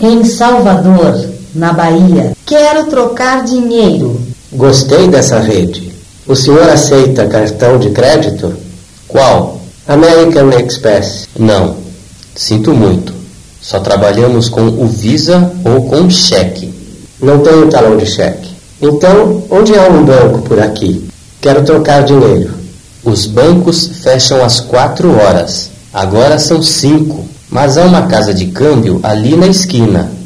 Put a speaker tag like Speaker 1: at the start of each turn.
Speaker 1: Em Salvador, na Bahia. Quero trocar dinheiro.
Speaker 2: Gostei dessa rede. O senhor aceita cartão de crédito?
Speaker 3: Qual?
Speaker 2: American Express.
Speaker 3: Não, sinto muito. Só trabalhamos com o Visa ou com cheque.
Speaker 2: Não tenho talão de cheque. Então, onde há um banco por aqui? Quero trocar dinheiro.
Speaker 3: Os bancos fecham às 4 horas. Agora são 5. Mas há uma casa de câmbio ali na esquina.